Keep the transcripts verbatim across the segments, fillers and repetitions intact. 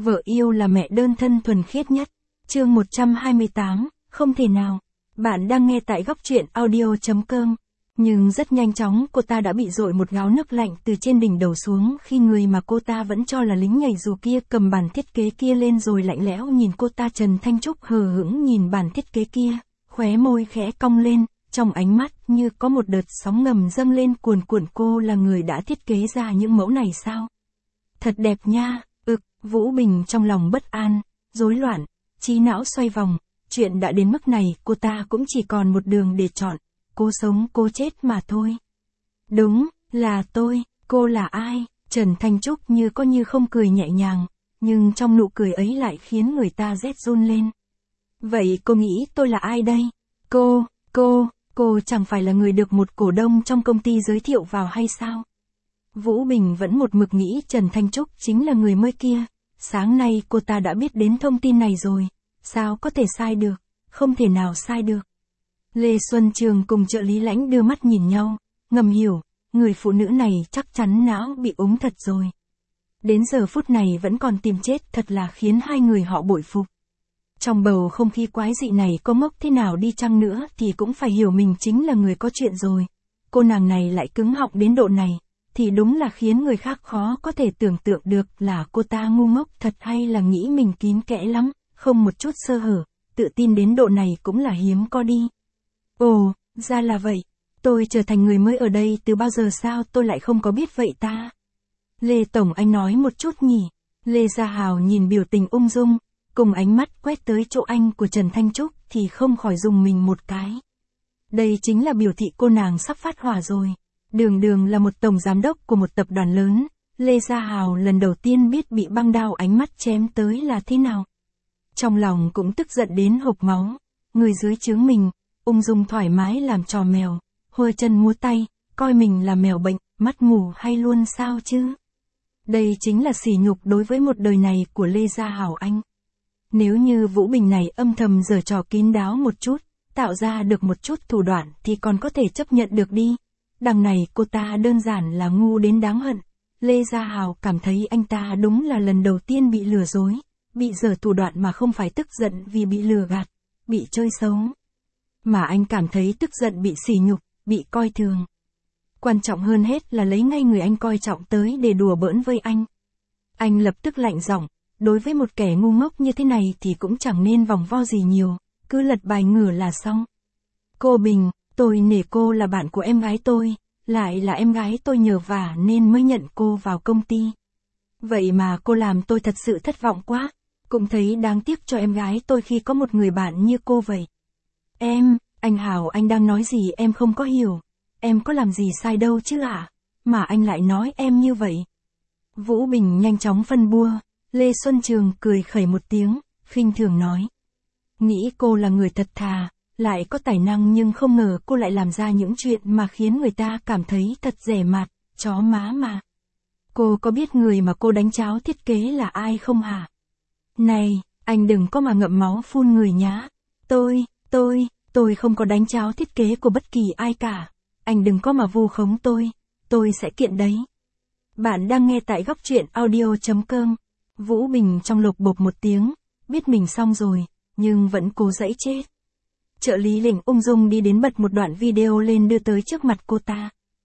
Vợ yêu là mẹ đơn thân thuần khiết nhất. Chương một trăm hai mươi tám, không thể nào. Bạn đang nghe tại góc truyện audio chấm com. Nhưng rất nhanh chóng cô ta đã bị dội một gáo nước lạnh từ trên đỉnh đầu xuống khi người mà cô ta vẫn cho là lính nhảy dù kia cầm bản thiết kế kia lên rồi lạnh lẽo nhìn cô ta. Trần Thanh Trúc hờ hững nhìn bản thiết kế kia, khóe môi khẽ cong lên, trong ánh mắt như có một đợt sóng ngầm dâng lên cuồn cuộn. Cô là người đã thiết kế ra những mẫu này sao? Thật đẹp nha. Ực, Vũ Bình trong lòng bất an, rối loạn, trí não xoay vòng. Chuyện đã đến mức này cô ta cũng chỉ còn một đường để chọn. Cô sống cô chết mà thôi. Đúng, là tôi. Cô là ai? Trần Thanh Trúc như có như không cười nhẹ nhàng, nhưng trong nụ cười ấy lại khiến người ta rét run lên. Vậy cô nghĩ tôi là ai đây? Cô, cô, cô chẳng phải là người được một cổ đông trong công ty giới thiệu vào hay sao? Vũ Bình vẫn một mực nghĩ Trần Thanh Trúc chính là người mới kia. Sáng nay cô ta đã biết đến thông tin này rồi. Sao có thể sai được? Không thể nào sai được. Lê Xuân Trường cùng trợ lý Lãnh đưa mắt nhìn nhau, ngầm hiểu, người phụ nữ này chắc chắn não bị úng thật rồi. Đến giờ phút này vẫn còn tìm chết thật là khiến hai người họ bội phục. Trong bầu không khí quái dị này có ngốc thế nào đi chăng nữa thì cũng phải hiểu mình chính là người có chuyện rồi. Cô nàng này lại cứng họng đến độ này, thì đúng là khiến người khác khó có thể tưởng tượng được là cô ta ngu ngốc thật hay là nghĩ mình kín kẽ lắm, không một chút sơ hở, tự tin đến độ này cũng là hiếm có đi. Ồ, ra là vậy. Tôi trở thành người mới ở đây từ bao giờ sao tôi lại không có biết vậy ta? Lê Tổng anh nói một chút nhỉ? Lê Gia Hào nhìn biểu tình ung dung, cùng ánh mắt quét tới chỗ anh của Trần Thanh Trúc thì không khỏi dùng mình một cái. Đây chính là biểu thị cô nàng sắp phát hỏa rồi. Đường đường là một tổng giám đốc của một tập đoàn lớn, Lê Gia Hào lần đầu tiên biết bị băng đao ánh mắt chém tới là thế nào. Trong lòng cũng tức giận đến hộc máu, người dưới trướng mình, ung dung thoải mái làm trò mèo, hôi chân múa tay, coi mình là mèo bệnh, mắt mù hay luôn sao chứ. Đây chính là sỉ nhục đối với một đời này của Lê Gia Hào anh. Nếu như Vũ Bình này âm thầm giở trò kín đáo một chút, tạo ra được một chút thủ đoạn thì còn có thể chấp nhận được đi. Đằng này cô ta đơn giản là ngu đến đáng hận. Lê Gia Hào cảm thấy anh ta đúng là lần đầu tiên bị lừa dối, bị giở thủ đoạn mà không phải tức giận vì bị lừa gạt, bị chơi xấu. Mà anh cảm thấy tức giận bị sỉ nhục, bị coi thường. Quan trọng hơn hết là lấy ngay người anh coi trọng tới để đùa bỡn với anh. Anh lập tức lạnh giọng, đối với một kẻ ngu ngốc như thế này thì cũng chẳng nên vòng vo gì nhiều, cứ lật bài ngửa là xong. Cô Bình, tôi nể cô là bạn của em gái tôi, lại là em gái tôi nhờ vả nên mới nhận cô vào công ty. Vậy mà cô làm tôi thật sự thất vọng quá, cũng thấy đáng tiếc cho em gái tôi khi có một người bạn như cô vậy. Em, anh Hào anh đang nói gì em không có hiểu, em có làm gì sai đâu chứ ạ, à? Mà anh lại nói em như vậy. Vũ Bình nhanh chóng phân bua, Lê Xuân Trường cười khẩy một tiếng, khinh thường nói. Nghĩ cô là người thật thà, lại có tài năng nhưng không ngờ cô lại làm ra những chuyện mà khiến người ta cảm thấy thật rẻ mạt, chó má mà. Cô có biết người mà cô đánh cháo thiết kế là ai không hả? Này, anh đừng có mà ngậm máu phun người nhá. Tôi, tôi, tôi không có đánh cháo thiết kế của bất kỳ ai cả. Anh đừng có mà vu khống tôi, tôi sẽ kiện đấy. Bạn đang nghe tại góc truyện audio chấm com. Vũ Bình trong lục bộp một tiếng, biết mình xong rồi, nhưng vẫn cố giãy chết. Trợ lý Lĩnh ung dung đi đến bật một đoạn video lên đưa tới trước mặt cô ta.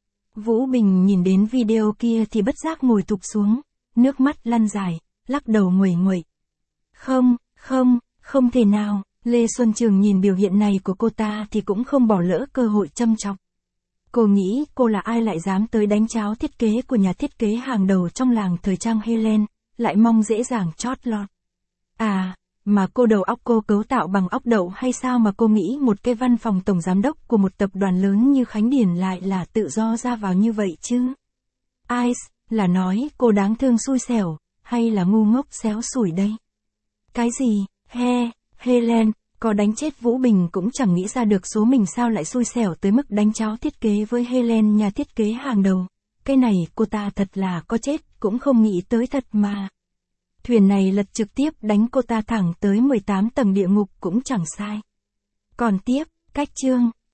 Vũ Bình nhìn đến video kia thì bất giác ngồi thụp xuống, nước mắt lăn dài, lắc đầu nguẩy nguẩy. Không, không, không thể nào. Lê Xuân Trường nhìn biểu hiện này của cô ta thì cũng không bỏ lỡ cơ hội châm chọc. Cô nghĩ cô là ai lại dám tới đánh cháo thiết kế của nhà thiết kế hàng đầu trong làng thời trang Helen, lại mong dễ dàng chót lọt. À, mà cô đầu óc cô cấu tạo bằng óc đậu hay sao mà cô nghĩ một cái văn phòng tổng giám đốc của một tập đoàn lớn như Khánh Điền lại là tự do ra vào như vậy chứ? Ai, là nói cô đáng thương xui xẻo, hay là ngu ngốc xéo sủi đây? Cái gì, he, Helen, có đánh chết Vũ Bình cũng chẳng nghĩ ra được số mình sao lại xui xẻo tới mức đánh cháo thiết kế với Helen nhà thiết kế hàng đầu. Cái này cô ta thật là có chết cũng không nghĩ tới thật mà. Thuyền này lật trực tiếp đánh cô ta thẳng tới mười tám tầng địa ngục cũng chẳng sai. Còn tiếp, cách chương.